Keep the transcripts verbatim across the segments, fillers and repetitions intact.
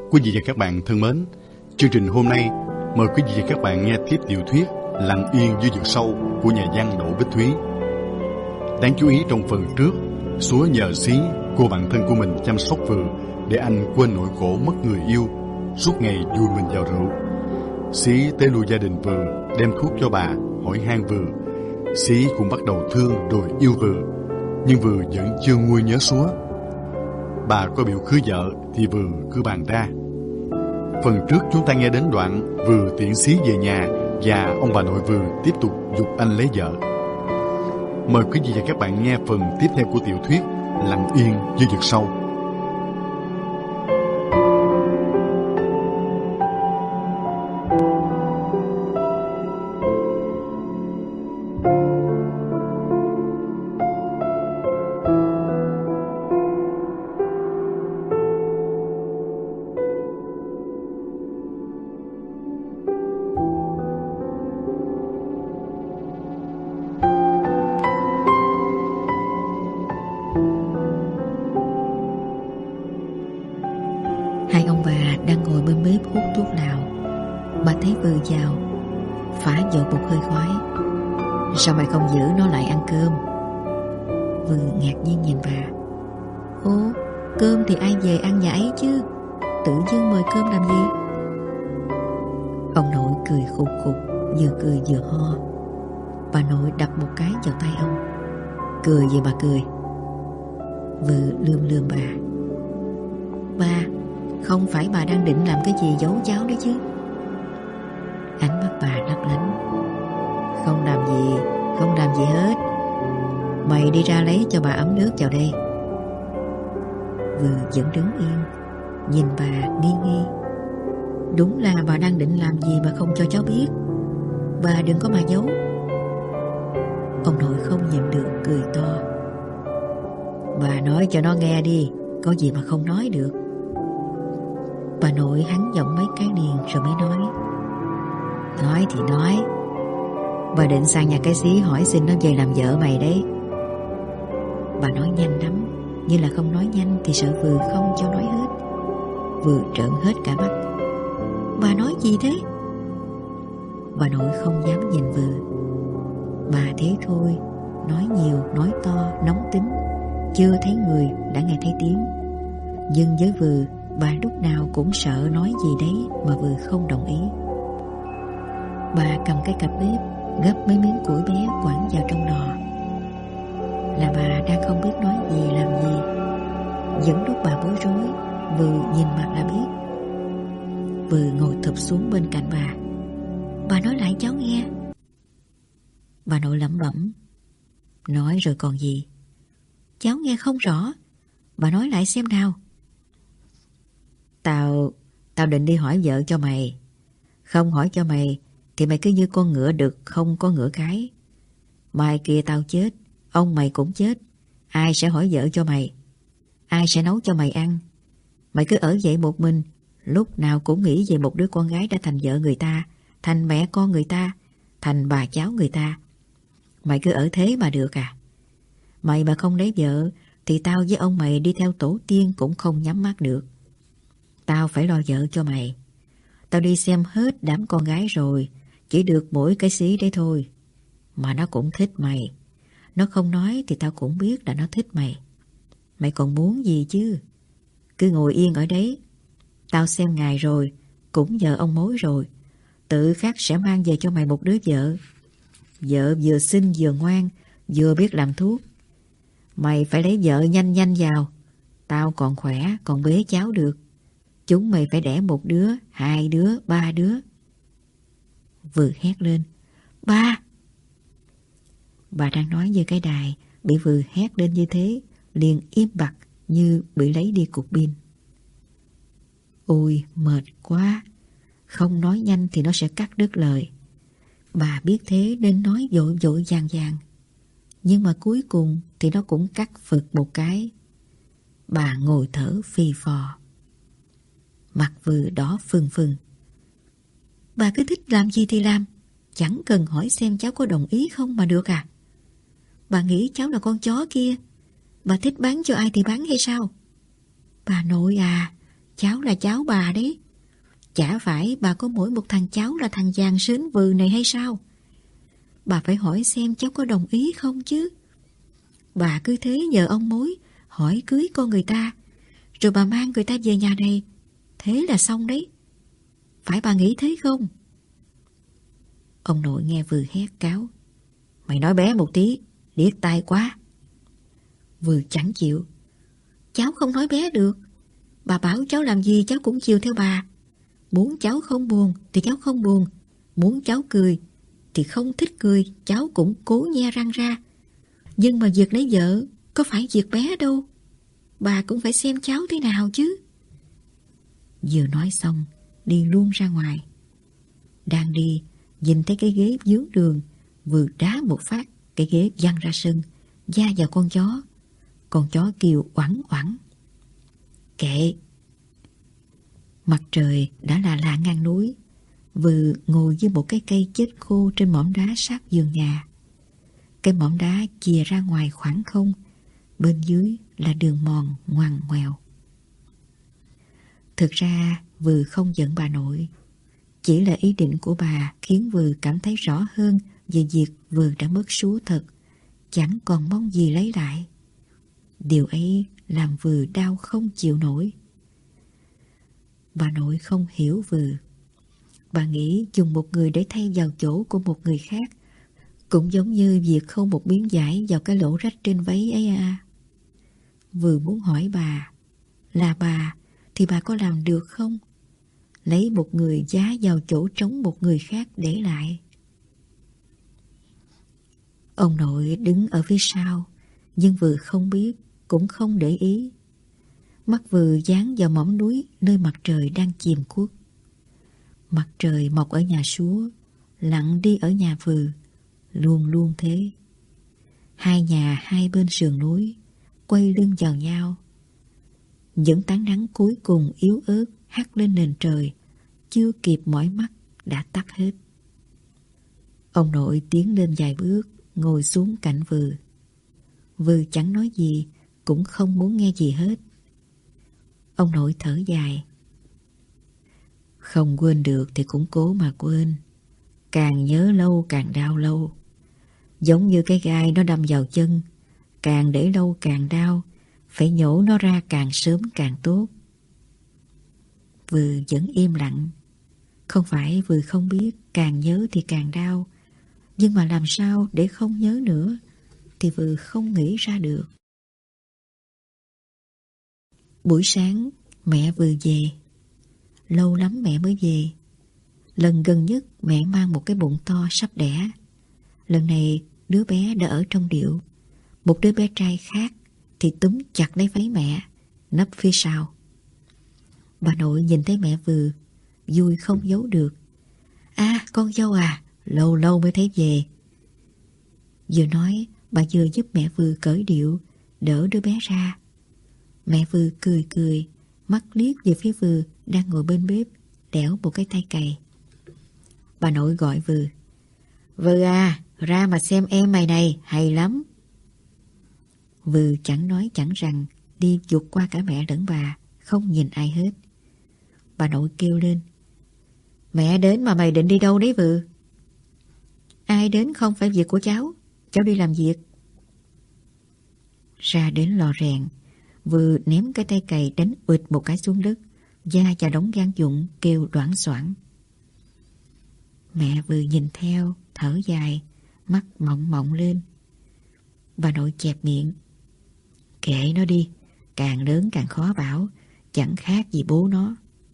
Quý vị và các bạn thân mến, chương trình hôm nay mời quý vị và các bạn nghe tiếp tiểu thuyết Lặng yên dưới vực sâu của nhà văn Đỗ Bích Thúy. Đáng chú ý trong phần trước, Súa nhờ Xí, cô bạn thân của mình chăm sóc Vừ để anh quên nỗi khổ mất người yêu, suốt ngày vùi mình vào rượu. Xí tới lui gia đình Vừ, đem thuốc cho bà, hỏi han Vừ. Xí cũng bắt đầu thương rồi yêu Vừ, nhưng Vừ vẫn chưa nguôi nhớ Súa. Bà có biểu cưới vợ thì Vừ cứ bàn ra. Phần trước chúng ta nghe đến đoạn Vừ tiễn Xí về nhà và ông bà nội Vừ tiếp tục giục anh lấy vợ. Mời quý vị và các bạn nghe phần tiếp theo của tiểu thuyết Lặng yên dưới vực sâu. Hai ông bà đang ngồi bên bếp hút thuốc lào. Bà thấy Vừ vào, phả vội một hơi khói. Sao mày không giữ nó lại ăn cơm? Vừ ngạc nhiên nhìn bà. Ồ, cơm thì ai về ăn nhà ấy chứ, tự dưng mời cơm làm gì? Ông nội cười khục khục, vừa cười vừa ho. Bà nội đập một cái vào tay ông. Cười gì mà cười? Vừ lườm lườm bà. Ba, không phải bà đang định làm cái gì giấu cháu đấy chứ? Ánh mắt bà lấp lánh. Không làm gì, không làm gì hết. Mày đi ra lấy cho bà ấm nước vào đây. Vừ vẫn đứng yên, nhìn bà nghi nghi. Đúng là bà đang định làm gì mà không cho cháu biết. Bà đừng có mà giấu. Ông nội không nhịn được cười to. Bà nói cho nó nghe đi, có gì mà không nói được. Bà nội hắn giọng mấy cái liền rồi mới nói. Nói thì nói, bà định sang nhà cái Xí hỏi xin nó về làm vợ mày đấy. Bà nói nhanh lắm, như là không nói nhanh thì sợ Vừ không cho nói hết. Vừ trợn hết cả mắt. Bà nói gì thế? Bà nội không dám nhìn Vừ. Bà thế thôi, nói nhiều, nói to, nóng tính, chưa thấy người đã nghe thấy tiếng. Nhưng với Vừ, bà lúc nào cũng sợ nói gì đấy mà Vừ không đồng ý. Bà cầm cái cặp bếp, gấp mấy miếng củi bé quẳng vào trong lò. Là bà đang không biết nói gì làm gì. Những lúc bà bối rối, Vừ nhìn mặt là biết. Vừ ngồi thụp xuống bên cạnh bà. Bà nói lại cháu nghe. Bà nội lẩm bẩm. Nói rồi còn gì? Cháu nghe không rõ. Bà nói lại xem nào. Tao, tao định đi hỏi vợ cho mày. Không hỏi cho mày thì mày cứ như con ngựa đực không có ngựa cái. Mai kia tao chết, ông mày cũng chết. Ai sẽ hỏi vợ cho mày? Ai sẽ nấu cho mày ăn? Mày cứ ở vậy một mình, lúc nào cũng nghĩ về một đứa con gái đã thành vợ người ta, thành mẹ con người ta, thành bà cháu người ta. Mày cứ ở thế mà được à? Mày mà không lấy vợ thì tao với ông mày đi theo tổ tiên cũng không nhắm mắt được. Tao phải lo vợ cho mày. Tao đi xem hết đám con gái rồi, chỉ được mỗi cái Xí đấy thôi. Mà nó cũng thích mày. Nó không nói thì tao cũng biết là nó thích mày. Mày còn muốn gì chứ? Cứ ngồi yên ở đấy. Tao xem ngày rồi, cũng nhờ ông mối rồi. Tự khắc sẽ mang về cho mày một đứa vợ. Vợ vừa xinh vừa ngoan, vừa biết làm thuốc. Mày phải lấy vợ nhanh nhanh vào. Tao còn khỏe, còn bế cháu được. Chúng mày phải đẻ một đứa, hai đứa, ba đứa. Vừ hét lên. Ba! Bà đang nói với cái đài, bị Vừ hét lên như thế, liền im bặt như bị lấy đi cục pin. Ôi, mệt quá. Không nói nhanh thì nó sẽ cắt đứt lời. Bà biết thế nên nói vội vội vàng vàng. Nhưng mà cuối cùng thì nó cũng cắt phực một cái. Bà ngồi thở phì phò. Mặt Vừ đỏ phừng phừng. Bà cứ thích làm gì thì làm, chẳng cần hỏi xem cháu có đồng ý không mà được à? Bà nghĩ cháu là con chó kia, bà thích bán cho ai thì bán hay sao? Bà nội à, cháu là cháu bà đấy. Chả phải bà có mỗi một thằng cháu là thằng giàng sến Vừ này hay sao? Bà phải hỏi xem cháu có đồng ý không chứ. Bà cứ thế nhờ ông mối hỏi cưới con người ta, rồi bà mang người ta về nhà này, thế là xong đấy. Phải bà nghĩ thế không? Ông nội nghe Vừ hét cáo: Mày nói bé một tí, điếc tai quá. Vừ chẳng chịu: Cháu không nói bé được. Bà bảo cháu làm gì cháu cũng chiều theo bà. Muốn cháu không buồn thì cháu không buồn, muốn cháu cười thì không thích cười cháu cũng cố nhe răng ra. Nhưng mà việc lấy vợ có phải việc bé đâu. Bà cũng phải xem cháu thế nào chứ. Vừa nói xong đi luôn ra ngoài. Đang đi nhìn thấy cái ghế vướng đường, vừa đá một phát, cái ghế văng ra sân, va vào con chó. Con chó kêu oẳn oẳn. Kệ. Mặt trời đã là lạ ngang núi. Vừa ngồi dưới một cái cây chết khô trên mỏm đá sát vườn nhà. Cái mỏm đá chìa ra ngoài khoảng không, bên dưới là đường mòn ngoằn ngoèo. Thực ra Vừ không giận bà nội, chỉ là ý định của bà khiến Vừ cảm thấy rõ hơn về việc Vừ đã mất Súa thật, chẳng còn mong gì lấy lại. Điều ấy làm Vừ đau không chịu nổi. Bà nội không hiểu Vừ. Bà nghĩ dùng một người để thay vào chỗ của một người khác cũng giống như việc khâu một miếng vải vào cái lỗ rách trên váy ấy à. Vừ muốn hỏi bà, là bà thì bà có làm được không? Lấy một người giá vào chỗ trống một người khác để lại. Ông nội đứng ở phía sau, nhưng Vừ không biết, cũng không để ý. Mắt Vừ dán vào mỏm núi nơi mặt trời đang chìm khuất. Mặt trời mọc ở nhà Súa, lặn đi ở nhà Vừ, luôn luôn thế. Hai nhà hai bên sườn núi, quay lưng vào nhau. Những tán nắng cuối cùng yếu ớt hắt lên nền trời, chưa kịp mỏi mắt đã tắt hết. Ông nội tiến lên vài bước, ngồi xuống cạnh Vừ. Vừ chẳng nói gì, cũng không muốn nghe gì hết. Ông nội thở dài. Không quên được thì cũng cố mà quên. Càng nhớ lâu càng đau lâu. Giống như cái gai nó đâm vào chân, càng để lâu càng đau, phải nhổ nó ra càng sớm càng tốt. Vừ vẫn im lặng. Không phải Vừ không biết càng nhớ thì càng đau, nhưng mà làm sao để không nhớ nữa thì Vừ không nghĩ ra được. Buổi sáng mẹ Vừ về. Lâu lắm mẹ mới về. Lần gần nhất mẹ mang một cái bụng to sắp đẻ. Lần này đứa bé đã ở trong điệu. Một đứa bé trai khác thì túm chặt lấy váy mẹ, nấp phía sau. Bà nội nhìn thấy mẹ Vừ, vui không giấu được. À, con dâu à, lâu lâu mới thấy về. Vừa nói, bà vừa giúp mẹ Vừ cởi điệu, đỡ đứa bé ra. Mẹ Vừ cười cười, mắt liếc về phía Vừ đang ngồi bên bếp, đẽo một cái tay cày. Bà nội gọi Vừ. Vừ à, ra mà xem em mày này, hay lắm. Vừ chẳng nói chẳng rằng, đi vụt qua cả mẹ lẫn bà, không nhìn ai hết. Bà nội kêu lên. Mẹ đến mà mày định đi đâu đấy Vừ? Ai đến không phải việc của cháu, cháu đi làm việc. Ra đến lò rèn, Vừ ném cái tay cày đánh ụt một cái xuống đất, da và đống gan dụng kêu đoảng xoảng. Mẹ Vừ nhìn theo, thở dài, mắt mọng mọng lên. Bà nội chẹp miệng. Kệ nó đi, càng lớn càng khó bảo, chẳng khác gì bố nó.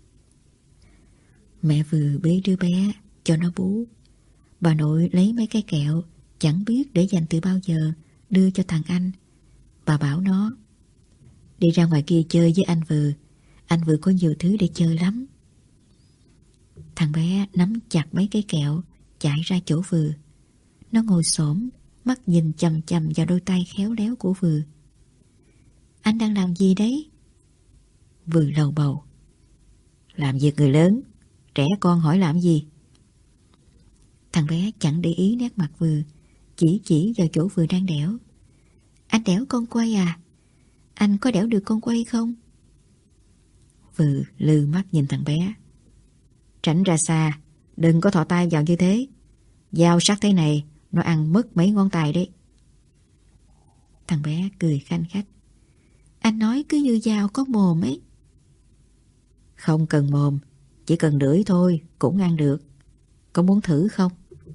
Mẹ Vừ bế đứa bé, cho nó bú. Bà nội lấy mấy cái kẹo, chẳng biết để dành từ bao giờ, đưa cho thằng anh. Bà bảo nó, đi ra ngoài kia chơi với anh Vừ, anh Vừ có nhiều thứ để chơi lắm. Thằng bé nắm chặt mấy cái kẹo, chạy ra chỗ Vừ. Nó ngồi xổm, mắt nhìn chằm chằm vào đôi tay khéo léo của Vừ. Anh đang làm gì đấy? Vừ lầu bầu. Làm việc người lớn, trẻ con hỏi làm gì? Thằng bé chẳng để ý nét mặt Vừ, chỉ chỉ vào chỗ Vừ đang đẽo. Anh đẽo con quay à? Anh có đẽo được con quay không? Vừ lừ mắt nhìn thằng bé. Tránh ra xa, đừng có thò tay vào như thế. Dao sắc thế này, nó ăn mất mấy ngón tay đấy. Thằng bé cười khanh khách. Anh nói cứ như dao có mồm ấy. Không cần mồm, chỉ cần lưỡi thôi cũng ăn được. Có muốn thử không?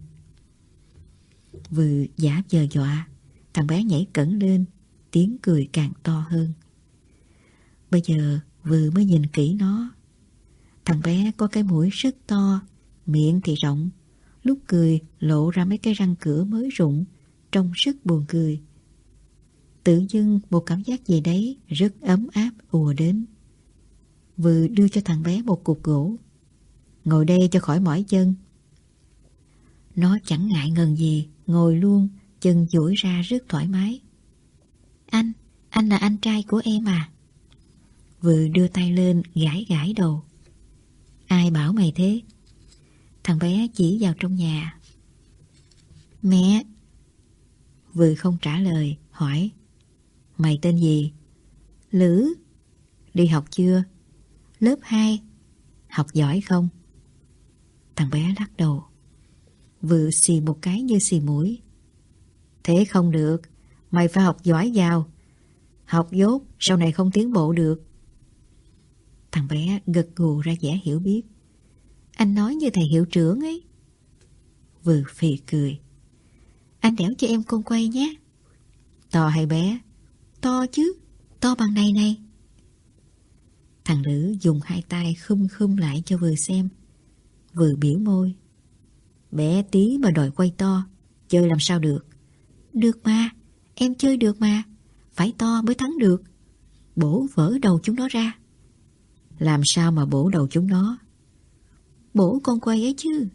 Vừ giả vờ dọa. Thằng bé nhảy cẫng lên, tiếng cười càng to hơn. Bây giờ Vừ mới nhìn kỹ nó. Thằng bé có cái mũi rất to, miệng thì rộng, lúc cười lộ ra mấy cái răng cửa mới rụng, trông rất buồn cười. Tự dưng một cảm giác gì đấy rất ấm áp ùa đến. Vừ đưa cho thằng bé một cục gỗ. Ngồi đây cho khỏi mỏi chân. Nó chẳng ngại ngần gì, ngồi luôn, chân duỗi ra rất thoải mái. Anh, anh là anh trai của em à? Vừ đưa tay lên gãi gãi đầu. Ai bảo mày thế? Thằng bé chỉ vào trong nhà. Mẹ. Vừ không trả lời, hỏi. Mày tên gì? Lữ. Đi học chưa? Lớp hai. Học giỏi không? Thằng bé lắc đầu. Vừ xì một cái như xì mũi. Thế không được, mày phải học giỏi vào. Học dốt sau này không tiến bộ được. Thằng bé gật gù ra vẻ hiểu biết. Anh nói như thầy hiệu trưởng ấy. Vừ phì cười. Anh đẽo cho em con quay nhé. To hay bé? To chứ, to bằng này này. Thằng Lữ dùng hai tay khum khum lại cho Vừ xem. Vừ biểu môi. Bé tí mà đòi quay to, chơi làm sao được? Được mà, em chơi được mà. Phải to mới thắng được. Bổ vỡ đầu chúng nó ra. Làm sao mà bổ đầu chúng nó? Bổ con quay ấy chứ.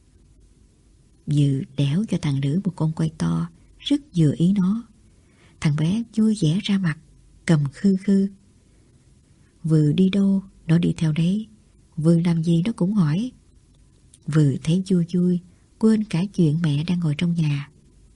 Vừ đẽo cho thằng Lữ một con quay to, rất vừa ý nó. Thằng bé vui vẻ ra mặt, cầm khư khư. Vừ đi đâu, nó đi theo đấy. Vừ làm gì nó cũng hỏi. Vừ thấy vui vui, quên cả chuyện mẹ đang ngồi trong nhà.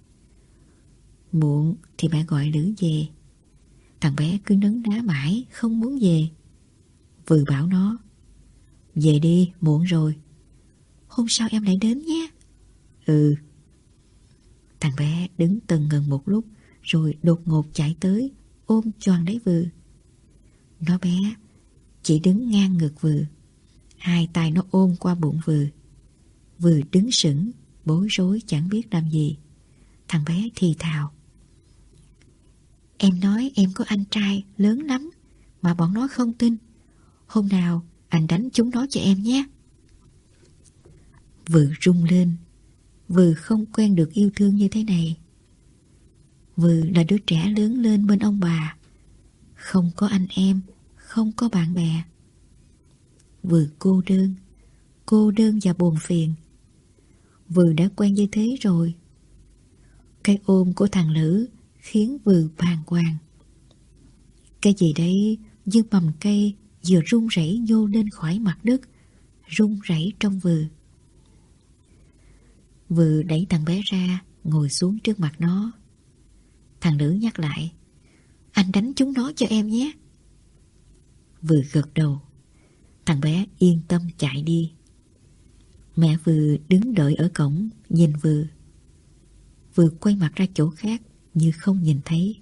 Muộn thì mẹ gọi Lữ về. Thằng bé cứ nấn ná mãi, không muốn về. Vừ bảo nó. Về đi, muộn rồi. Hôm sau em lại đến nhé. Ừ. Thằng bé đứng tần ngần một lúc, rồi đột ngột chạy tới, ôm choàng lấy Vừ. Nó bé, chỉ đứng ngang ngực Vừ. Hai tay nó ôm qua bụng Vừ. Vừ đứng sững, bối rối chẳng biết làm gì. Thằng bé thì thào. Em nói em có anh trai lớn lắm, mà bọn nó không tin. Hôm nào anh đánh chúng nó cho em nhé. Vừ rung lên. Vừ không quen được yêu thương như thế này. Vừ là đứa trẻ lớn lên bên ông bà, không có anh em, không có bạn bè. Vừ cô đơn, cô đơn và buồn phiền. Vừ đã quen như thế rồi. Cái ôm của thằng Lữ khiến Vừ bàng hoàng. Cái gì đấy như mầm cây vừa rung rẩy nhô lên khỏi mặt đất, rung rẩy trong Vừ. Vừ đẩy thằng bé ra, ngồi xuống trước mặt nó. Thằng Lữ nhắc lại. Anh đánh chúng nó cho em nhé. Vừ gật đầu. Thằng bé yên tâm chạy đi. Mẹ Vừ đứng đợi ở cổng, nhìn Vừ. Vừ quay mặt ra chỗ khác như không nhìn thấy.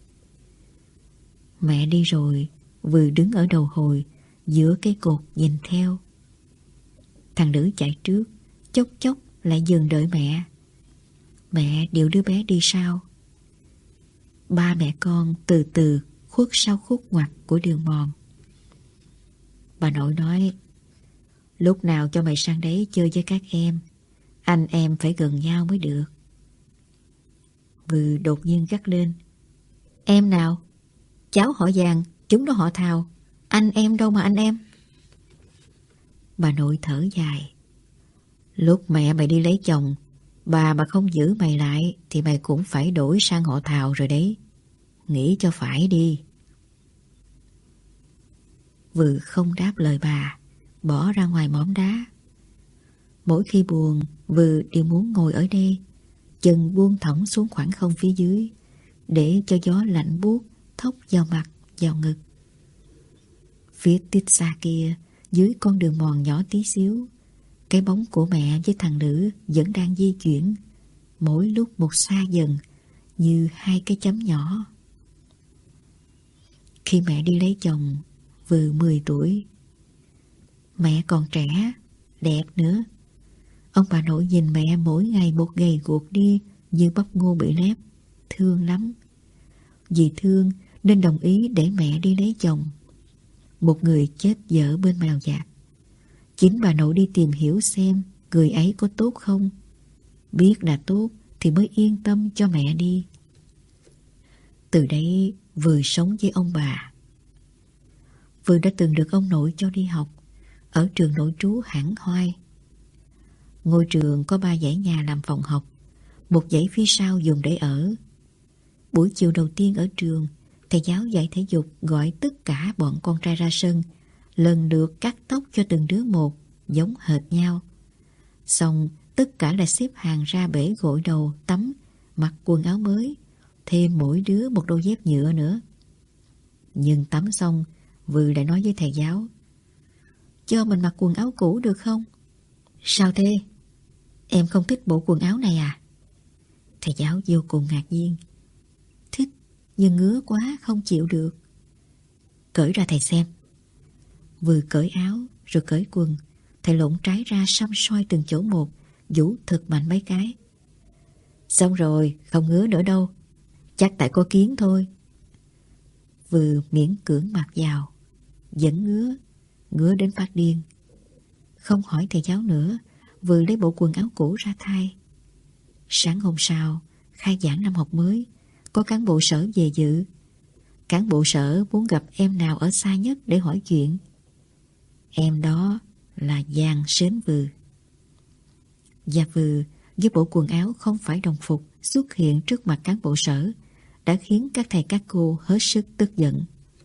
Mẹ đi rồi, Vừ đứng ở đầu hồi, giữa cây cột nhìn theo. Thằng Lữ chạy trước, chốc chốc lại dừng đợi mẹ. Mẹ điều đứa bé đi sau. Ba mẹ con từ từ khuất sau khúc ngoặt của đường mòn. Bà nội nói, lúc nào cho mày sang đấy chơi với các em, anh em phải gần nhau mới được. Vừ đột nhiên gắt lên. Em nào? Cháu họ Vàng, chúng nó họ Thào. Anh em đâu mà anh em? Bà nội thở dài. Lúc mẹ mày đi lấy chồng, bà mà không giữ mày lại thì mày cũng phải đổi sang họ Thào rồi đấy. Nghĩ cho phải đi. Vừ không đáp lời bà, bỏ ra ngoài mỏm đá. Mỗi khi buồn, Vừ đều muốn ngồi ở đây, chân buông thõng xuống khoảng không phía dưới, để cho gió lạnh buốt thốc vào mặt, vào ngực. Phía tít xa kia, dưới con đường mòn nhỏ tí xíu, cái bóng của mẹ với thằng nữ vẫn đang di chuyển, mỗi lúc một xa dần, như hai cái chấm nhỏ. Khi mẹ đi lấy chồng, vừa mười tuổi. Mẹ còn trẻ, đẹp nữa. Ông bà nội nhìn mẹ mỗi ngày một gầy guộc đi như bắp ngô bị lép, thương lắm. Vì thương nên đồng ý để mẹ đi lấy chồng, một người chết dở bên mèo dạt. Chính bà nội đi tìm hiểu xem người ấy có tốt không. Biết là tốt thì mới yên tâm cho mẹ đi. Từ đấy vừa sống với ông bà. Vừa đã từng được ông nội cho đi học ở trường nội trú Hãng Hoai. Ngôi trường có ba dãy nhà làm phòng học, một dãy phía sau dùng để ở. Buổi chiều đầu tiên ở trường, thầy giáo dạy thể dục gọi tất cả bọn con trai ra sân, lần lượt cắt tóc cho từng đứa một, giống hệt nhau. Xong tất cả lại xếp hàng ra bể gội đầu tắm, mặc quần áo mới, thêm mỗi đứa một đôi dép nhựa nữa. Nhưng tắm xong, Vư lại nói với thầy giáo: cho mình mặc quần áo cũ được không? Sao thế? Em không thích bộ quần áo này à? Thầy giáo vô cùng ngạc nhiên. Thích, nhưng ngứa quá không chịu được. Cởi ra thầy xem. Vừa cởi áo rồi cởi quần, thầy lộn trái ra xăm soi từng chỗ một, vũ thật mạnh mấy cái. Xong rồi, không ngứa nữa đâu. Chắc tại có kiến thôi. Vừa miễn cưỡng mặc vào, vẫn ngứa, ngứa đến phát điên. Không hỏi thầy giáo nữa, vừa lấy bộ quần áo cũ ra thay. Sáng hôm sau, khai giảng năm học mới, có cán bộ sở về dự. Cán bộ sở muốn gặp em nào ở xa nhất để hỏi chuyện. Em đó là Giang Sến Vừ. Và Vừ với bộ quần áo không phải đồng phục xuất hiện trước mặt cán bộ sở đã khiến các thầy các cô hết sức tức giận.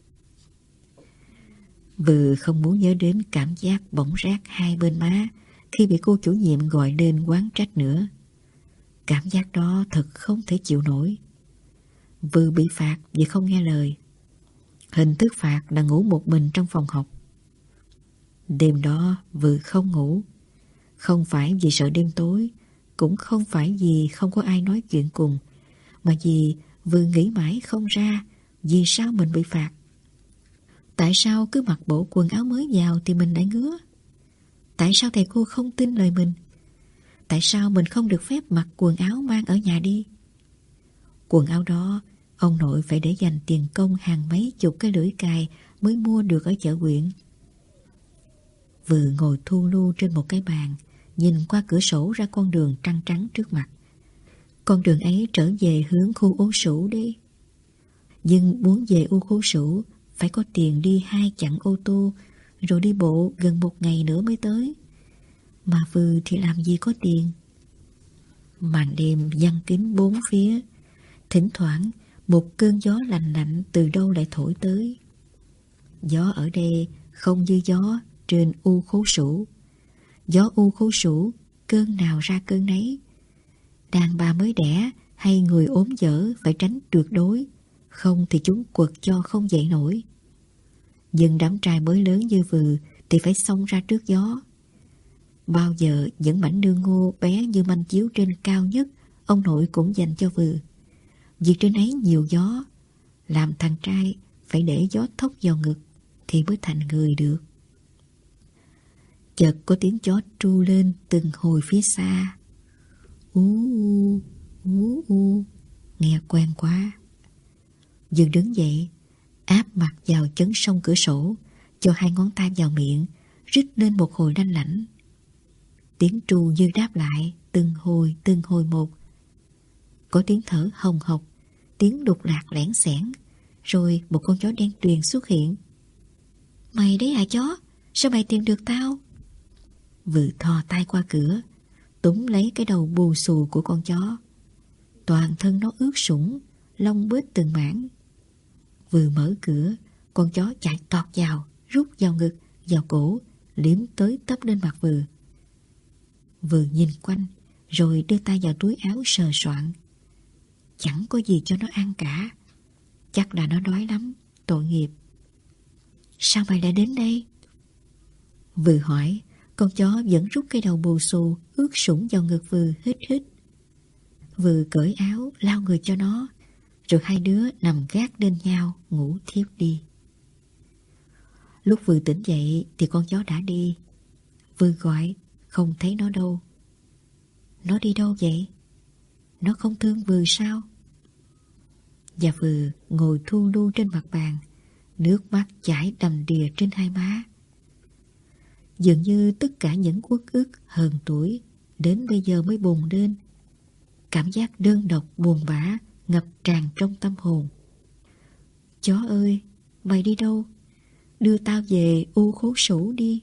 Vừ không muốn nhớ đến cảm giác bỏng rát hai bên má khi bị cô chủ nhiệm gọi lên oán trách nữa. Cảm giác đó thật không thể chịu nổi. Vừ bị phạt vì không nghe lời. Hình thức phạt là ngủ một mình trong phòng học. Đêm đó Vừ không ngủ. Không phải vì sợ đêm tối, cũng không phải vì không có ai nói chuyện cùng, mà vì Vừ nghĩ mãi không ra vì sao mình bị phạt. Tại sao cứ mặc bộ quần áo mới vào thì mình lại ngứa? Tại sao thầy cô không tin lời mình? Tại sao mình không được phép mặc quần áo mang ở nhà đi? Quần áo đó ông nội phải để dành tiền công hàng mấy chục cái lưỡi cài mới mua được ở chợ huyện. Vừa ngồi thu lu trên một cái bàn, nhìn qua cửa sổ ra con đường trăng trắng trước mặt. Con đường ấy trở về hướng khu ố sủ đi. Nhưng muốn về u khu sủ phải có tiền đi hai chặng ô tô, rồi đi bộ gần một ngày nữa mới tới. Mà Vừ thì làm gì có tiền. Màn đêm giăng kín bốn phía. Thỉnh thoảng một cơn gió lạnh lạnh từ đâu lại thổi tới. Gió ở đây không như gió trên u khố sủ. Gió u khố sủ cơn nào ra cơn nấy. Đàn bà mới đẻ hay người ốm dở phải tránh tuyệt đối, không thì chúng quật cho không dậy nổi. Nhưng đám trai mới lớn như Vừ thì phải xông ra trước gió. Bao giờ những mảnh nương ngô bé như manh chiếu trên cao nhất ông nội cũng dành cho Vừ. Vì trên ấy nhiều gió, làm thằng trai phải để gió thốc vào ngực thì mới thành người được. Chợt có tiếng chó tru lên từng hồi phía xa. Ú u, ú u, nghe quen quá. Dương đứng dậy, áp mặt vào chấn song cửa sổ, cho hai ngón tay vào miệng, rít lên một hồi lanh lảnh. Tiếng tru như đáp lại, từng hồi từng hồi một. Có tiếng thở hồng hộc, tiếng đục lạc lẻn xẻn, rồi một con chó đen tuyền xuất hiện. Mày đấy hả chó? Sao mày tìm được tao? Vừ thò tay qua cửa, túm lấy cái đầu bù xù của con chó. Toàn thân nó ướt sũng, lông bết từng mảng. Vừa mở cửa, con chó chạy tọt vào, rút vào ngực, vào cổ, liếm tới tấp lên mặt Vừ. Vừ nhìn quanh, rồi đưa tay vào túi áo sờ soạn. Chẳng có gì cho nó ăn cả. Chắc là nó đói lắm, tội nghiệp. Sao mày lại đến đây? Vừa hỏi, con chó vẫn rút cái đầu bù xù ướt sũng vào ngực Vừa hít hít. Vừa cởi áo lao người cho nó, rồi hai đứa nằm gác lên nhau ngủ thiếp đi. Lúc Vừa tỉnh dậy thì con chó đã đi. Vừa gọi không thấy nó đâu. Nó đi đâu vậy? Nó không thương Vừa sao? Và Vừa ngồi thu lu trên mặt bàn, nước mắt chảy đầm đìa trên hai má. Dường như tất cả những uất ức hờn tuổi đến bây giờ mới bùng lên. Cảm giác đơn độc buồn bã ngập tràn trong tâm hồn. Chó ơi, mày đi đâu? Đưa tao về U Khố Sủ đi.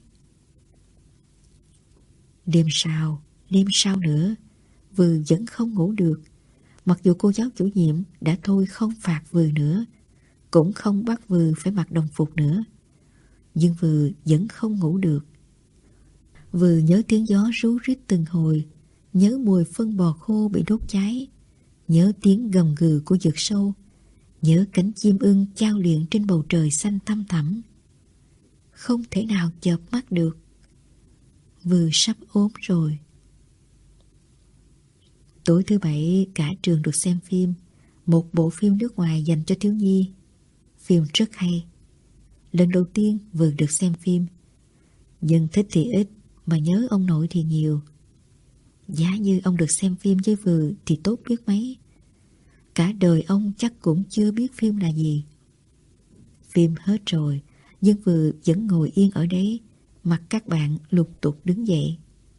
Đêm sau, đêm sau nữa, Vừa vẫn không ngủ được. Mặc dù cô giáo chủ nhiệm đã thôi không phạt Vừa nữa, cũng không bắt Vừa phải mặc đồng phục nữa, nhưng Vừa vẫn không ngủ được. Vừa nhớ tiếng gió rú rít từng hồi, nhớ mùi phân bò khô bị đốt cháy, nhớ tiếng gầm gừ của vượt sâu, nhớ cánh chim ưng chao luyện trên bầu trời xanh thăm thẳm. Không thể nào chợp mắt được. Vừa sắp ốm rồi. Tối thứ bảy cả trường được xem phim, một bộ phim nước ngoài dành cho thiếu nhi. Phim rất hay. Lần đầu tiên Vừa được xem phim, nhưng thích thì ít mà nhớ ông nội thì nhiều. Giá như ông được xem phim với Vừa thì tốt biết mấy. Cả đời ông chắc cũng chưa biết phim là gì. Phim hết rồi, nhưng Vừa vẫn ngồi yên ở đấy, mặc các bạn lục tục đứng dậy.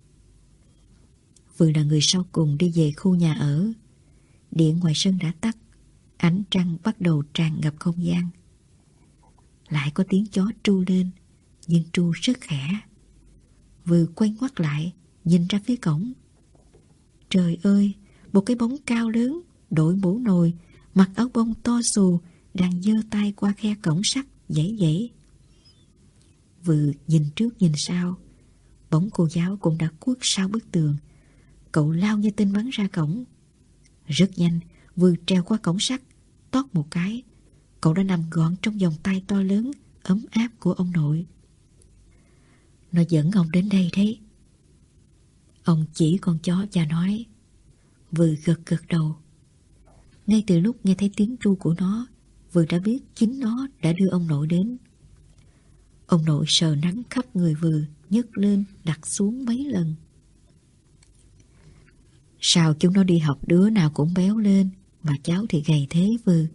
Vừa là người sau cùng đi về khu nhà ở. Điện ngoài sân đã tắt, ánh trăng bắt đầu tràn ngập không gian. Lại có tiếng chó tru lên, nhưng tru rất khẽ. Vừa quay ngoắt lại, nhìn ra phía cổng. Trời ơi, một cái bóng cao lớn, đội mũ nồi, mặc áo bông to xù, đang giơ tay qua khe cổng sắt, giãy giãy. Vừa nhìn trước nhìn sau, bóng cô giáo cũng đã khuất sau bức tường. Cậu lao như tên bắn ra cổng. Rất nhanh, Vừa trèo qua cổng sắt, tót một cái, cậu đã nằm gọn trong vòng tay to lớn, ấm áp của ông nội. Nó dẫn ông đến đây đấy. Ông chỉ con chó và nói. Vừa gật gật đầu. Ngay từ lúc nghe thấy tiếng ru của nó, Vừa đã biết chính nó đã đưa ông nội đến. Ông nội sờ nắng khắp người Vừa, nhấc lên đặt xuống mấy lần. Sao chúng nó đi học đứa nào cũng béo lên, mà cháu thì gầy thế Vừa?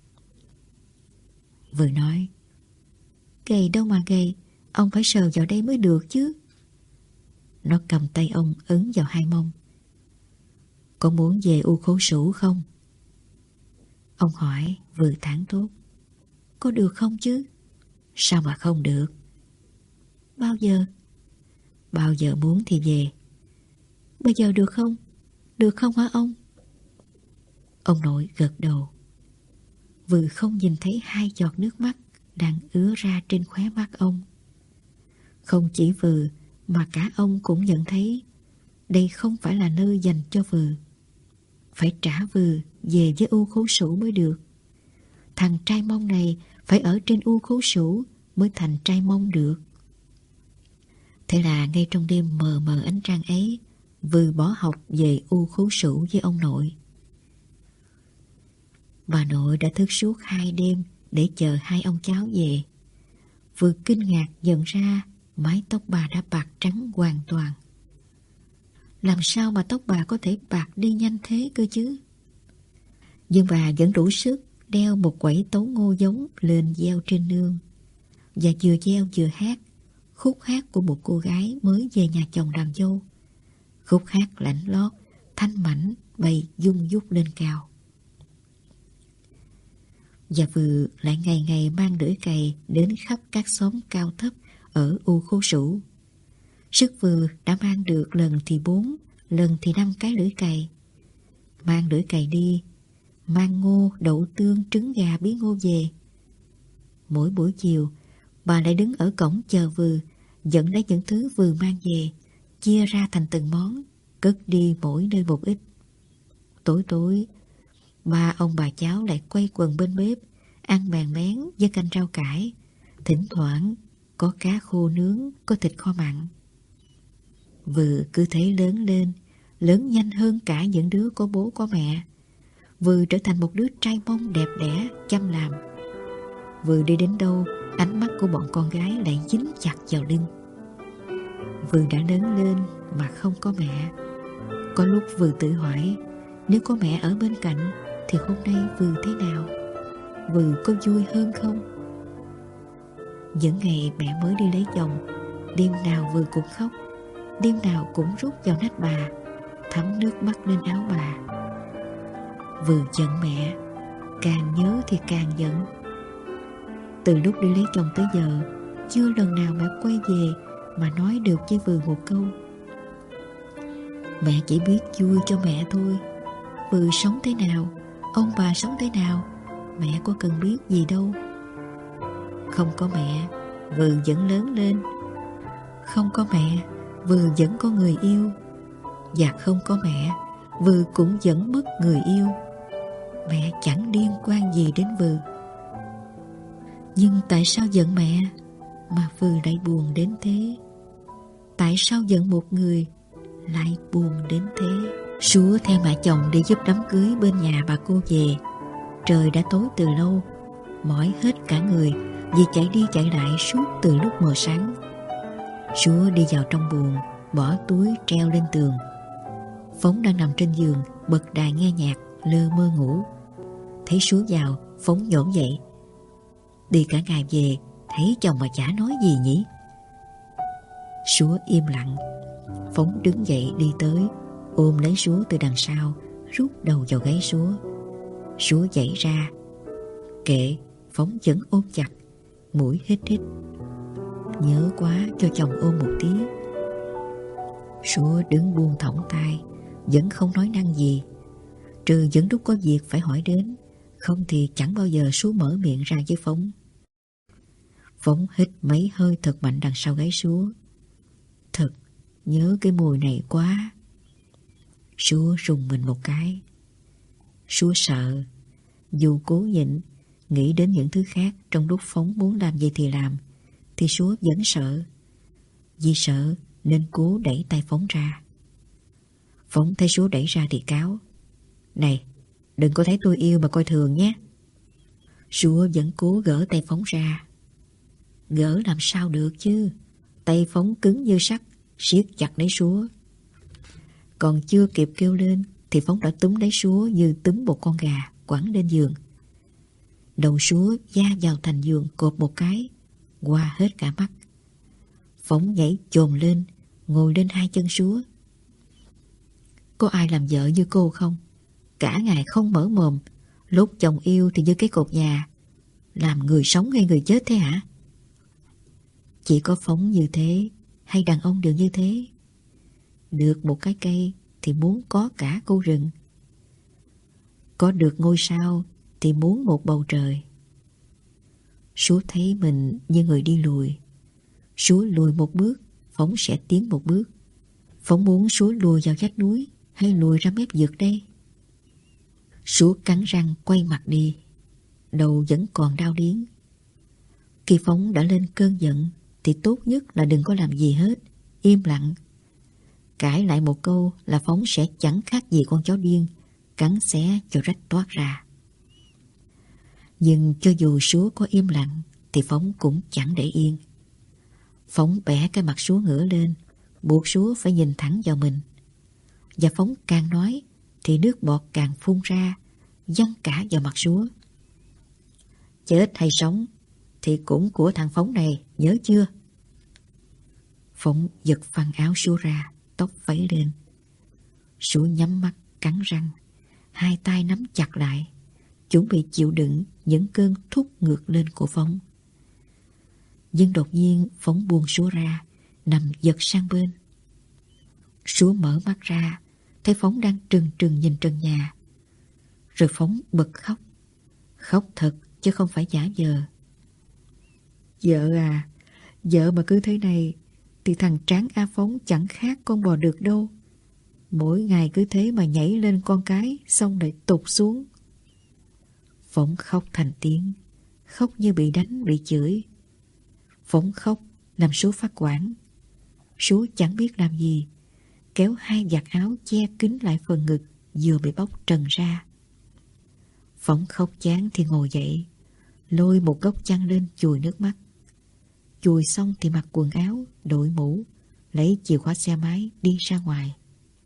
Vừa nói. Gầy đâu mà gầy, ông phải sờ vào đây mới được chứ. Nó cầm tay ông ấn vào hai mông. Có muốn về U Khố Sủ không? Ông hỏi. Vừa thẳng thốt. Có được không chứ? Sao mà không được? Bao giờ? Bao giờ muốn thì về. Bây giờ được không? Được không hả ông? Ông nội gật đầu. Vừa không nhìn thấy hai giọt nước mắt đang ứa ra trên khóe mắt ông. Không chỉ Vừa mà cả ông cũng nhận thấy đây không phải là nơi dành cho Vừa. Phải trả Vừa về với U Khố Sủ mới được. Thằng trai Mông này phải ở trên U Khố Sủ mới thành trai Mông được. Thế là ngay trong đêm mờ mờ ánh trăng ấy, Vừa bỏ học về U Khố Sủ với ông nội. Bà nội đã thức suốt hai đêm để chờ hai ông cháu về. Vừa kinh ngạc nhận ra mái tóc bà đã bạc trắng hoàn toàn. Làm sao mà tóc bà có thể bạc đi nhanh thế cơ chứ? Nhưng bà vẫn đủ sức đeo một quẩy tấu ngô giống lên gieo trên nương, và vừa gieo vừa hát khúc hát của một cô gái mới về nhà chồng làm dâu. Khúc hát lạnh lót, thanh mảnh bay dung dút lên cao. Và Vừa lại ngày ngày mang lưỡi cày đến khắp các xóm cao thấp ở U Khố Sủ. Sức Vừa đã mang được lần thì bốn, lần thì năm cái lưỡi cày. Mang lưỡi cày đi, mang ngô, đậu tương, trứng gà, bí ngô về. Mỗi buổi chiều, bà lại đứng ở cổng chờ Vừa, dẫn lấy những thứ Vừa mang về, chia ra thành từng món, cất đi mỗi nơi một ít. Tối tối, ba ông bà cháu lại quay quần bên bếp, ăn mèn mén với canh rau cải, thỉnh thoảng có cá khô nướng, có thịt kho mặn. Vừa cứ thế lớn lên, lớn nhanh hơn cả những đứa có bố có mẹ. Vừa trở thành một đứa trai Mông đẹp đẽ, chăm làm. Vừa đi đến đâu, ánh mắt của bọn con gái lại dính chặt vào lưng. Vừa đã lớn lên mà không có mẹ. Có lúc Vừa tự hỏi, nếu có mẹ ở bên cạnh thì hôm nay Vừa thế nào? Vừa có vui hơn không? Những ngày mẹ mới đi lấy chồng, đêm nào Vừa cũng khóc, đêm nào cũng rút vào nách bà, thấm nước mắt lên áo bà. Vừa giận mẹ, càng nhớ thì càng giận. Từ lúc đi lấy chồng tới giờ, chưa lần nào mẹ quay về mà nói được với Vừa một câu. Mẹ chỉ biết vui cho mẹ thôi. Vừa sống thế nào, ông bà sống thế nào, mẹ có cần biết gì đâu. Không có mẹ, Vừa vẫn lớn lên. Không có mẹ, Vừa vẫn có người yêu. Và không có mẹ, Vừa cũng vẫn mất người yêu. Mẹ chẳng liên quan gì đến Vừa. Nhưng tại sao giận mẹ mà Vừa lại buồn đến thế? Tại sao giận một người lại buồn đến thế? Súa theo mẹ chồng đi giúp đám cưới bên nhà bà cô về. Trời đã tối từ lâu, mỏi hết cả người vì chạy đi chạy lại suốt từ lúc mờ sáng. Súa đi vào trong buồng, bỏ túi treo lên tường. Phóng đang nằm trên giường, bật đài nghe nhạc, lơ mơ ngủ. Thấy Súa vào, Phóng nhổm dậy. Đi cả ngày về, thấy chồng mà chả nói gì nhỉ? Súa im lặng. Phóng đứng dậy đi tới, ôm lấy Súa từ đằng sau, rút đầu vào gáy Súa. Súa dậy ra. Kệ, Phóng vẫn ôm chặt, mũi hít hít. Nhớ quá, cho chồng ôm một tí. Súa đứng buông thõng tay, vẫn không nói năng gì, trừ những lúc có việc phải hỏi đến. Không thì chẳng bao giờ Súa mở miệng ra với Phóng. Phóng hít mấy hơi thật mạnh đằng sau gáy Súa. Thật, nhớ cái mùi này quá. Súa rùng mình một cái. Súa sợ. Dù cố nhịn, nghĩ đến những thứ khác trong lúc Phóng muốn làm gì thì làm, thì Súa vẫn sợ. Vì sợ nên cố đẩy tay Phóng ra. Phóng thấy Súa đẩy ra thì cáo. Này, đừng có thấy tôi yêu mà coi thường nhé. Súa vẫn cố gỡ tay Phóng ra. Gỡ làm sao được chứ? Tay Phóng cứng như sắt, siết chặt lấy Súa. Còn chưa kịp kêu lên thì Phóng đã túm lấy Súa như túm một con gà, quẳng lên giường. Đầu Súa va vào thành giường cộp một cái, qua hết cả mắt. Phóng nhảy chồm lên, ngồi lên hai chân Súa. Có ai làm vợ như cô không? Cả ngày không mở mồm, lúc chồng yêu thì như cái cột nhà. Làm người sống hay người chết thế hả? Chỉ có Phóng như thế, hay đàn ông đều như thế. Được một cái cây thì muốn có cả khu rừng. Có được ngôi sao thì muốn một bầu trời. Súa thấy mình như người đi lùi. Súa lùi một bước, Phóng sẽ tiến một bước. Phóng muốn Súa lùi vào vách núi hay lùi ra mép vực đây? Súa cắn răng quay mặt đi. Đầu vẫn còn đau điếng. Khi Phóng đã lên cơn giận thì tốt nhất là đừng có làm gì hết, im lặng. Cãi lại một câu là Phóng sẽ chẳng khác gì con chó điên, cắn xé cho rách toát ra. Nhưng cho dù Súa có im lặng thì Phóng cũng chẳng để yên. Phóng bẻ cái mặt Súa ngửa lên, buộc Súa phải nhìn thẳng vào mình. Và Phóng càng nói thì nước bọt càng phun ra, văng cả vào mặt Súa. Chết hay sống thì cũng của thằng Phóng này, nhớ chưa? Phóng giật phăng áo Súa ra, tóc vẫy lên. Súa nhắm mắt cắn răng, hai tay nắm chặt lại, chuẩn bị chịu đựng những cơn thúc ngược lên của Phóng. Nhưng đột nhiên Phóng buông Súa ra, nằm giật sang bên. Súa mở mắt ra, thấy Phóng đang trừng trừng nhìn trần nhà. Rồi Phóng bật khóc. Khóc thật chứ không phải giả vờ. Vợ à, vợ mà cứ thế này thì thằng Tráng A Phóng chẳng khác con bò được đâu. Mỗi ngày cứ thế mà nhảy lên con cái, xong lại tụt xuống. Phóng khóc thành tiếng, khóc như bị đánh, bị chửi. Phóng khóc làm số phát quản. Số chẳng biết làm gì, kéo hai vạt áo che kín lại phần ngực vừa bị bóc trần ra. Phóng khóc chán thì ngồi dậy, lôi một góc chăn lên chùi nước mắt. Chùi xong thì mặc quần áo, đội mũ, lấy chìa khóa xe máy đi ra ngoài.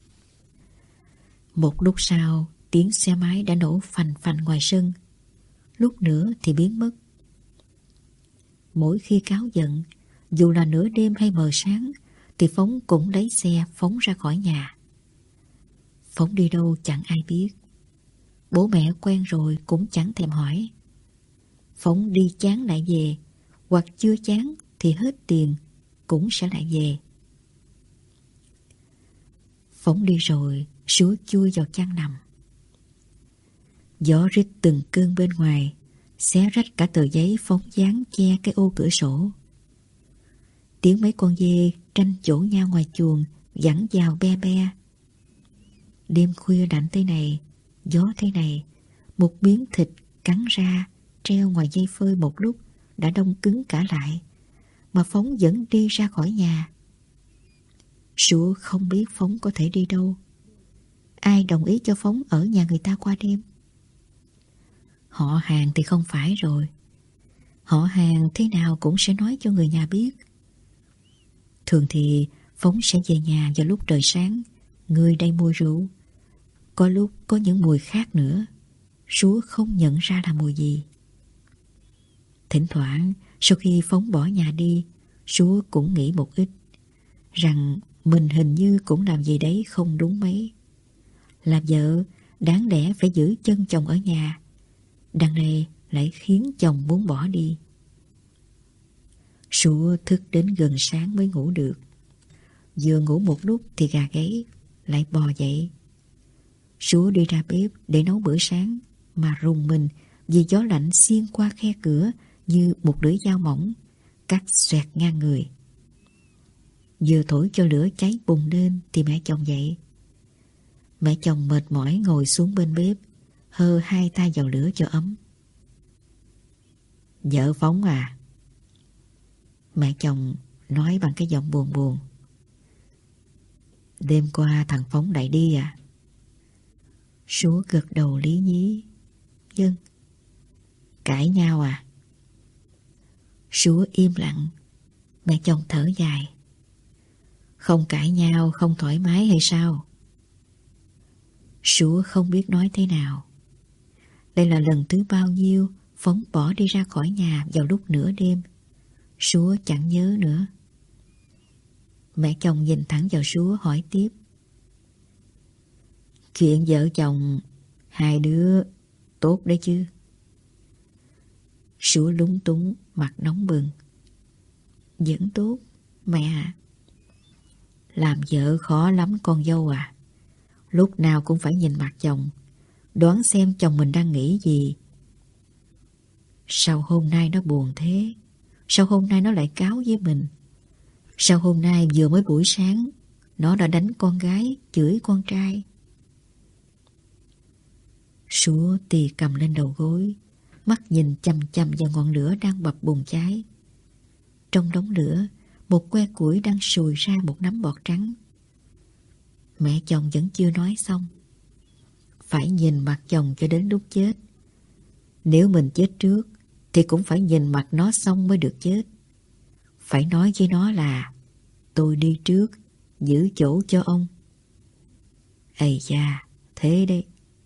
Một lúc sau, tiếng xe máy đã nổ phành phành ngoài sân. Lúc nữa thì biến mất. Mỗi khi cáu giận, dù là nửa đêm hay mờ sáng, thì Phóng cũng lấy xe phóng ra khỏi nhà. Phóng đi đâu chẳng ai biết. Bố mẹ quen rồi cũng chẳng thèm hỏi. Phóng đi chán lại về, hoặc chưa chán thì hết tiền cũng sẽ lại về. Phóng đi rồi, Súa chui vào chăn nằm. Gió rít từng cơn bên ngoài, xé rách cả tờ giấy Phóng dán che cái ô cửa sổ. Tiếng mấy con dê tranh chỗ nhau ngoài chuồng vẳng vào be be. Đêm khuya lạnh thế này, gió thế này, một miếng thịt cắn ra treo ngoài dây phơi một lúc đã đông cứng cả lại, mà Phóng vẫn đi ra khỏi nhà. Súa không biết Phóng có thể đi đâu. Ai đồng ý cho Phóng ở nhà người ta qua đêm? Họ hàng thì không phải rồi. Họ hàng thế nào cũng sẽ nói cho người nhà biết. Thường thì Phóng sẽ về nhà vào lúc trời sáng, người đầy mùi rượu. Có lúc có những mùi khác nữa, Súa không nhận ra là mùi gì. Thỉnh thoảng sau khi Phóng bỏ nhà đi, Súa cũng nghĩ một ít, rằng mình hình như cũng làm gì đấy không đúng mấy. Làm vợ đáng lẽ phải giữ chân chồng ở nhà, đằng này lại khiến chồng muốn bỏ đi. Súa thức đến gần sáng mới ngủ được. Vừa ngủ một lúc thì gà gáy, lại bò dậy. Súa đi ra bếp để nấu bữa sáng, mà rùng mình vì gió lạnh xiên qua khe cửa như một lưỡi dao mỏng, cắt xoẹt ngang người. Vừa thổi cho lửa cháy bùng lên thì mẹ chồng dậy. Mẹ chồng mệt mỏi ngồi xuống bên bếp, hơ hai tay vào lửa cho ấm. Vợ Phóng à? Mẹ chồng nói bằng cái giọng buồn buồn. Đêm qua thằng Phóng đẩy đi à? Súa gật đầu lý nhí. Vâng. Cãi nhau à? Súa im lặng. Mẹ chồng thở dài. Không cãi nhau không thoải mái hay sao? Súa không biết nói thế nào. Đây là lần thứ bao nhiêu Phóng bỏ đi ra khỏi nhà vào lúc nửa đêm. Súa chẳng nhớ nữa. Mẹ chồng nhìn thẳng vào Súa hỏi tiếp. Chuyện vợ chồng hai đứa tốt đấy chứ? Súa lúng túng, mặt nóng bừng. Vẫn tốt, mẹ ạ. Làm vợ khó lắm con dâu à. Lúc nào cũng phải nhìn mặt chồng, đoán xem chồng mình đang nghĩ gì. Sao hôm nay nó buồn thế? Sao hôm nay nó lại cáu với mình? Sao hôm nay vừa mới buổi sáng nó đã đánh con gái, chửi con trai? Súa tì cầm lên đầu gối, mắt nhìn chằm chằm vào ngọn lửa đang bập bùng cháy. Trong đống lửa, một que củi đang sùi ra một nắm bọt trắng. Mẹ chồng vẫn chưa nói xong. Phải nhìn mặt chồng cho đến lúc chết. Nếu mình chết trước thì cũng phải nhìn mặt nó xong mới được chết. Phải nói với nó là tôi đi trước, giữ chỗ cho ông. Ây da, thế đấy.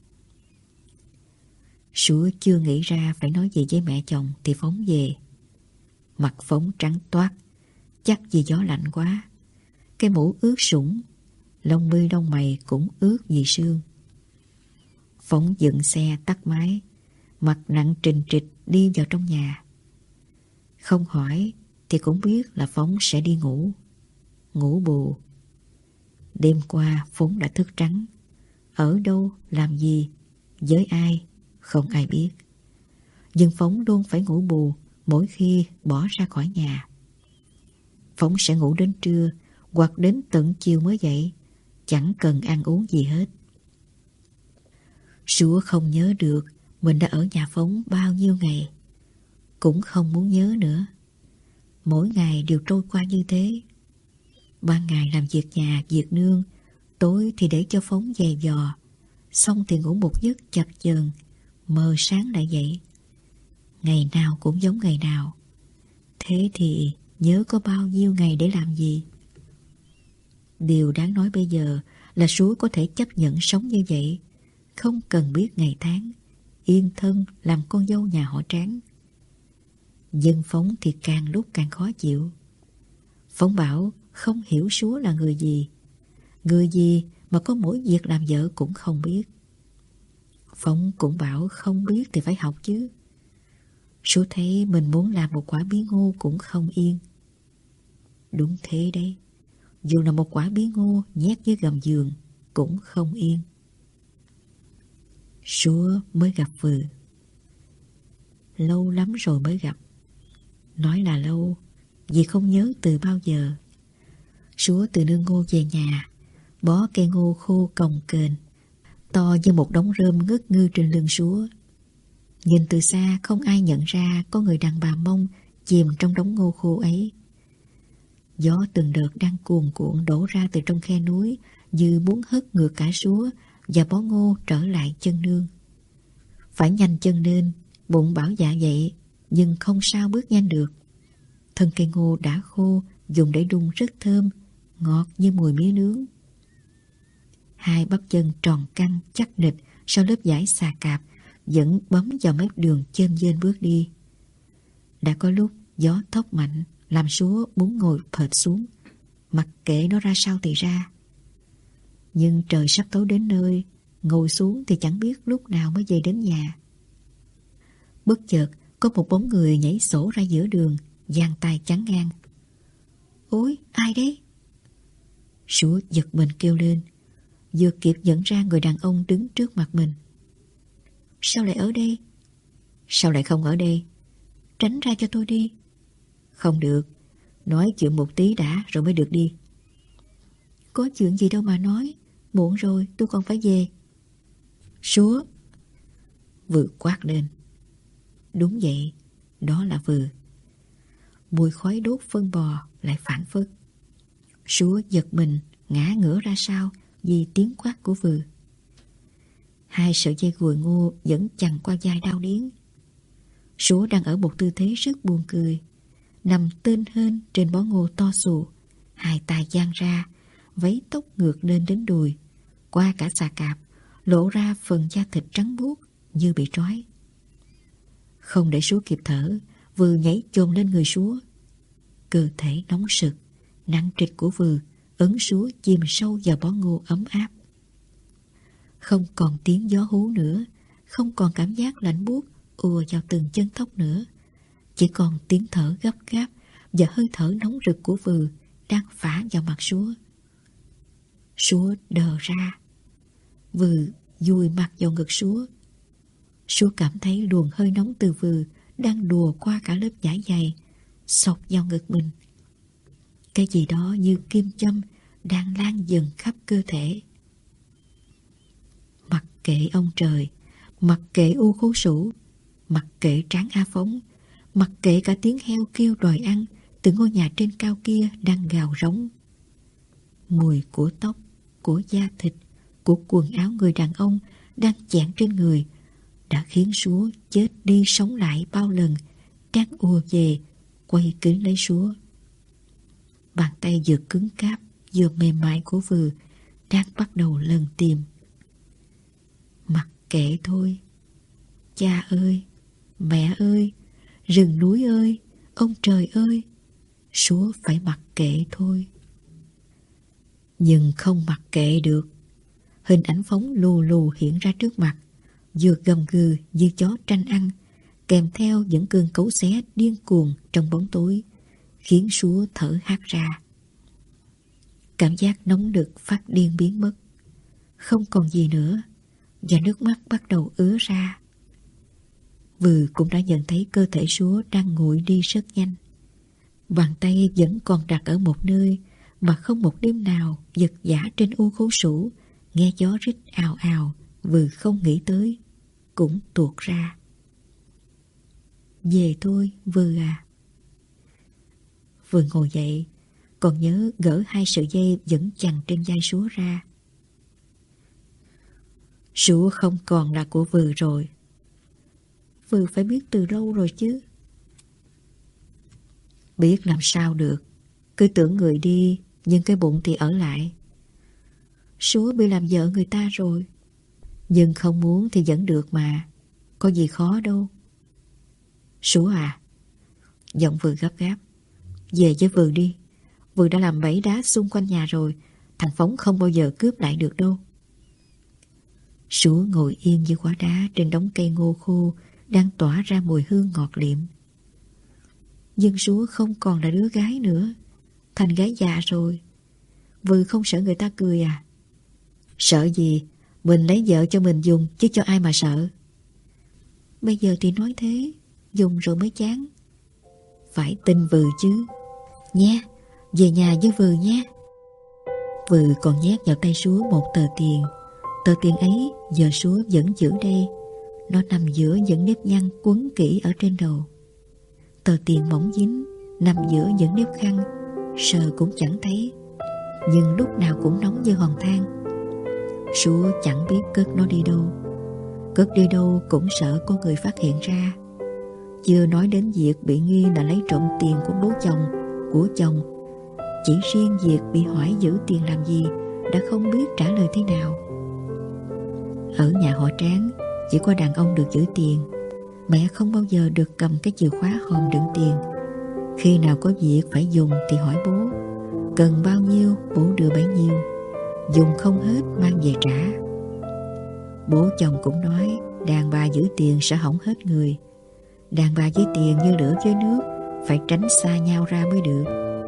Súa chưa nghĩ ra phải nói gì với mẹ chồng thì Phóng về. Mặt Phóng trắng toát, chắc vì gió lạnh quá. Cái mũ ướt sũng, lông mi lông mày cũng ướt vì sương. Phóng dựng xe tắt máy, mặt nặng trình trịch đi vào trong nhà. Không hỏi thì cũng biết là Phóng sẽ đi ngủ. Ngủ bù. Đêm qua Phóng đã thức trắng. Ở đâu, làm gì, với ai, không ai biết. Nhưng Phóng luôn phải ngủ bù mỗi khi bỏ ra khỏi nhà. Phóng sẽ ngủ đến trưa hoặc đến tận chiều mới dậy, chẳng cần ăn uống gì hết. Súa không nhớ được mình đã ở nhà Phóng bao nhiêu ngày, cũng không muốn nhớ nữa. Mỗi ngày đều trôi qua như thế. Ban ngày làm việc nhà, việc nương, tối thì để cho Phóng dè dò, xong thì ngủ một giấc chập chờn, mờ sáng lại dậy. Ngày nào cũng giống ngày nào. Thế thì nhớ có bao nhiêu ngày để làm gì? Điều đáng nói bây giờ là Súa có thể chấp nhận sống như vậy, không cần biết ngày tháng, yên thân làm con dâu nhà họ Tráng. Dân Phóng thì càng lúc càng khó chịu. Phóng bảo không hiểu Súa là người gì. Người gì mà có mỗi việc làm vợ cũng không biết. Phóng cũng bảo không biết thì phải học chứ. Súa thấy mình muốn làm một quả bí ngô cũng không yên. Đúng thế đấy. Dù là một quả bí ngô nhét dưới gầm giường cũng không yên. Súa mới gặp Vừ. Lâu lắm rồi mới gặp. Nói là lâu vì không nhớ từ bao giờ. Súa từ nương ngô về nhà, bó cây ngô khô cồng kềnh, to như một đống rơm ngất ngư trên lưng Súa. Nhìn từ xa không ai nhận ra có người đàn bà Mông chìm trong đống ngô khô ấy. Gió từng đợt đang cuồn cuộn đổ ra từ trong khe núi, như muốn hất ngược cả Súa và bó ngô trở lại chân nương. Phải nhanh chân lên, bụng bảo dạ vậy, nhưng không sao bước nhanh được. Thân cây ngô đã khô, dùng để đun rất thơm, ngọt như mùi mía nướng. Hai bắp chân tròn căng chắc nịch sau lớp vải xà cạp vẫn bấm vào mép đường chênh vênh bước đi. Đã có lúc gió thốc mạnh làm Súa muốn ngồi phệt xuống, mặc kệ nó ra sao thì ra. Nhưng trời sắp tối đến nơi, ngồi xuống thì chẳng biết lúc nào mới về đến nhà. Bất chợt có một bóng người nhảy sổ ra giữa đường, giang tay chắn ngang. Ôi, ai đấy? Súa giật mình kêu lên, vừa kịp nhận ra người đàn ông đứng trước mặt mình. Sao lại ở đây? Sao lại không ở đây? Tránh ra cho tôi đi. Không được, nói chuyện một tí đã rồi mới được đi. Có chuyện gì đâu mà nói, muộn rồi tôi còn phải về. Súa! Vừ quát lên. Đúng vậy, đó là Vừ. Mùi khói đốt phân bò lại phảng phất. Súa giật mình ngã ngửa ra sau vì tiếng quát của Vừ. Hai sợi dây gùi ngô vẫn chằng qua vai đau điếng. Súa đang ở một tư thế rất buồn cười, nằm tênh hên trên bó ngô to xù, hai tay dang ra, váy tóc ngược lên đến đùi, qua cả xà cạp, lộ ra phần da thịt trắng buốt như bị trói. Không để Súa kịp thở, Vừ nhảy chồm lên người Súa. Cơ thể nóng sực, nặng trịch của Vừ ấn Súa chìm sâu vào bó ngô ấm áp. Không còn tiếng gió hú nữa, không còn cảm giác lạnh buốt ùa vào từng chân tóc nữa, chỉ còn tiếng thở gấp gáp và hơi thở nóng rực của Vừ đang phả vào mặt Súa. Súa đờ ra. Vừ dùi mặt vào ngực Súa. Súa cảm thấy luồng hơi nóng từ Vừ đang đùa qua cả lớp vải dày, xộc vào ngực mình. Cái gì đó như kim châm đang lan dần khắp cơ thể. Mặc kệ ông trời, mặc kệ U Khố Sủ, mặc kệ Tráng A Phóng, mặc kệ cả tiếng heo kêu đòi ăn từ ngôi nhà trên cao kia đang gào rống. Mùi của tóc, của da thịt, của quần áo người đàn ông đang chạm trên người đã khiến Súa chết đi sống lại bao lần, đang ùa về quay kính lấy Súa. Bàn tay vừa cứng cáp vừa mềm mại của Vừ đang bắt đầu lần tìm. Mặc kệ thôi. Cha ơi, mẹ ơi, rừng núi ơi, ông trời ơi, Súa phải mặc kệ thôi. Nhưng không mặc kệ được. Hình ảnh Phóng lù lù hiện ra trước mặt, vừa gầm gừ như chó tranh ăn, kèm theo những cơn cấu xé điên cuồng trong bóng tối, khiến Súa thở hắt ra. Cảm giác nóng đực phát điên biến mất, không còn gì nữa, và nước mắt bắt đầu ứa ra. Vừ cũng đã nhận thấy cơ thể Súa đang nguội đi rất nhanh. Bàn tay vẫn còn đặt ở một nơi mà không một đêm nào giật giã trên U Khố Sủ, nghe gió rít ào ào, Vừ không nghĩ tới, cũng tuột ra. Về thôi Vừ à. vừa ngồi dậy, còn nhớ gỡ hai sợi dây vẫn chằng trên vai Súa ra. Súa không còn là của Vừ rồi. Vừ phải biết từ lâu rồi chứ. Biết làm sao được, cứ tưởng người đi, nhưng cái bụng thì ở lại. Súa bị làm vợ người ta rồi, nhưng không muốn thì vẫn được mà, có gì khó đâu. Súa à, giọng Vừ gấp gáp, về với Vừ đi. Vừ đã làm bẫy đá xung quanh nhà rồi, thằng Phóng không bao giờ cướp lại được đâu. Súa ngồi yên như quả đá trên đống cây ngô khô đang tỏa ra mùi hương ngọt liệm. Nhưng Súa không còn là đứa gái nữa, thành gái già rồi. Vừ không sợ người ta cười à? Sợ gì, mình lấy vợ cho mình dùng chứ cho ai mà sợ. Bây giờ thì nói thế, dùng rồi mới chán. Phải tin Vừ chứ. Nhé, về nhà với Vừ nhé. Vừ còn nhét vào tay Súa một tờ tiền. Tờ tiền ấy giờ Súa vẫn giữ đây. Nó nằm giữa những nếp nhăn quấn kỹ ở trên đầu. Tờ tiền mỏng dính, nằm giữa những nếp khăn, sờ cũng chẳng thấy, nhưng lúc nào cũng nóng như hòn than. Súa chẳng biết cất nó đi đâu. Cất đi đâu cũng sợ có người phát hiện ra. Chưa nói đến việc bị nghi là lấy trộm tiền của bố chồng, của chồng. Chỉ riêng việc bị hỏi giữ tiền làm gì đã không biết trả lời thế nào. Ở nhà họ Tráng chỉ có đàn ông được giữ tiền. Mẹ không bao giờ được cầm cái chìa khóa hòm đựng tiền. Khi nào có việc phải dùng thì hỏi bố. Cần bao nhiêu bố đưa bấy nhiêu. Dùng không hết mang về trả. Bố chồng cũng nói đàn bà giữ tiền sẽ hỏng hết người. Đàn bà với tiền như lửa với nước, phải tránh xa nhau ra mới được.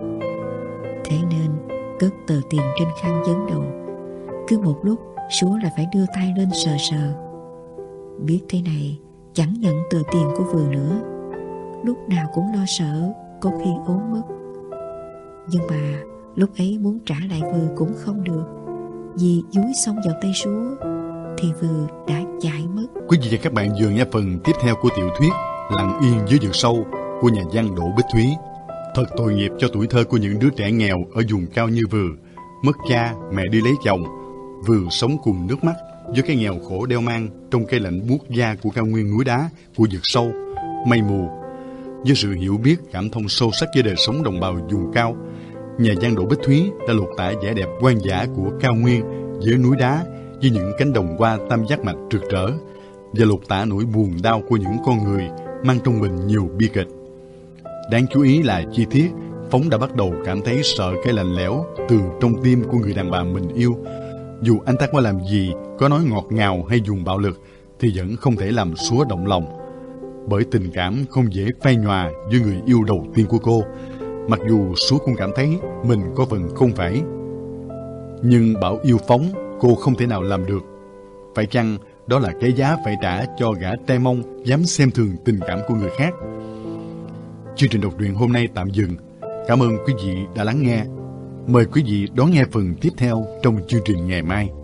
Thế nên cất tờ tiền trên khăn vấn đầu. Cứ một lúc Súa lại phải đưa tay lên sờ sờ. Biết thế này chẳng nhận tờ tiền của Vừ nữa. Lúc nào cũng lo sợ có khi ốm mất. Nhưng mà lúc ấy muốn trả lại Vừ cũng không được, vì dúi xong vào tay Súa thì Vừ đã chạy mất. Quý vị và các bạn vừa nghe phần tiếp theo của tiểu thuyết Lặng Yên Dưới Vực Sâu của nhà văn Đỗ Bích Thúy. Thật tội nghiệp cho tuổi thơ của những đứa trẻ nghèo ở vùng cao như Vừ. Mất cha, mẹ đi lấy chồng. Vừ sống cùng nước mắt với cái nghèo khổ đeo mang trong cái lạnh buốt da của cao nguyên núi đá, của vực sâu, mây mù. Với sự hiểu biết, cảm thông sâu sắc với đời sống đồng bào vùng cao, nhà văn Đỗ Bích Thúy đã lột tả vẻ đẹp hoang dã của cao nguyên với núi đá, với những cánh đồng hoa tam giác mạch rực rỡ, và lột tả nỗi buồn đau của những con người mang trong mình nhiều bi kịch. Đáng chú ý là chi tiết Phóng đã bắt đầu cảm thấy sợ cái lạnh lẽo từ trong tim của người đàn bà mình yêu. Dù anh ta có làm gì, có nói ngọt ngào hay dùng bạo lực, thì vẫn không thể làm Súa động lòng. Bởi tình cảm không dễ phai nhòa với người yêu đầu tiên của cô, mặc dù Súa cũng cảm thấy mình có phần không phải. Nhưng bảo yêu Phóng, cô không thể nào làm được. Phải chăng đó là cái giá phải trả cho gã trai mông dám xem thường tình cảm của người khác? Chương trình đọc truyện hôm nay tạm dừng. Cảm ơn quý vị đã lắng nghe. Mời quý vị đón nghe phần tiếp theo trong chương trình ngày mai.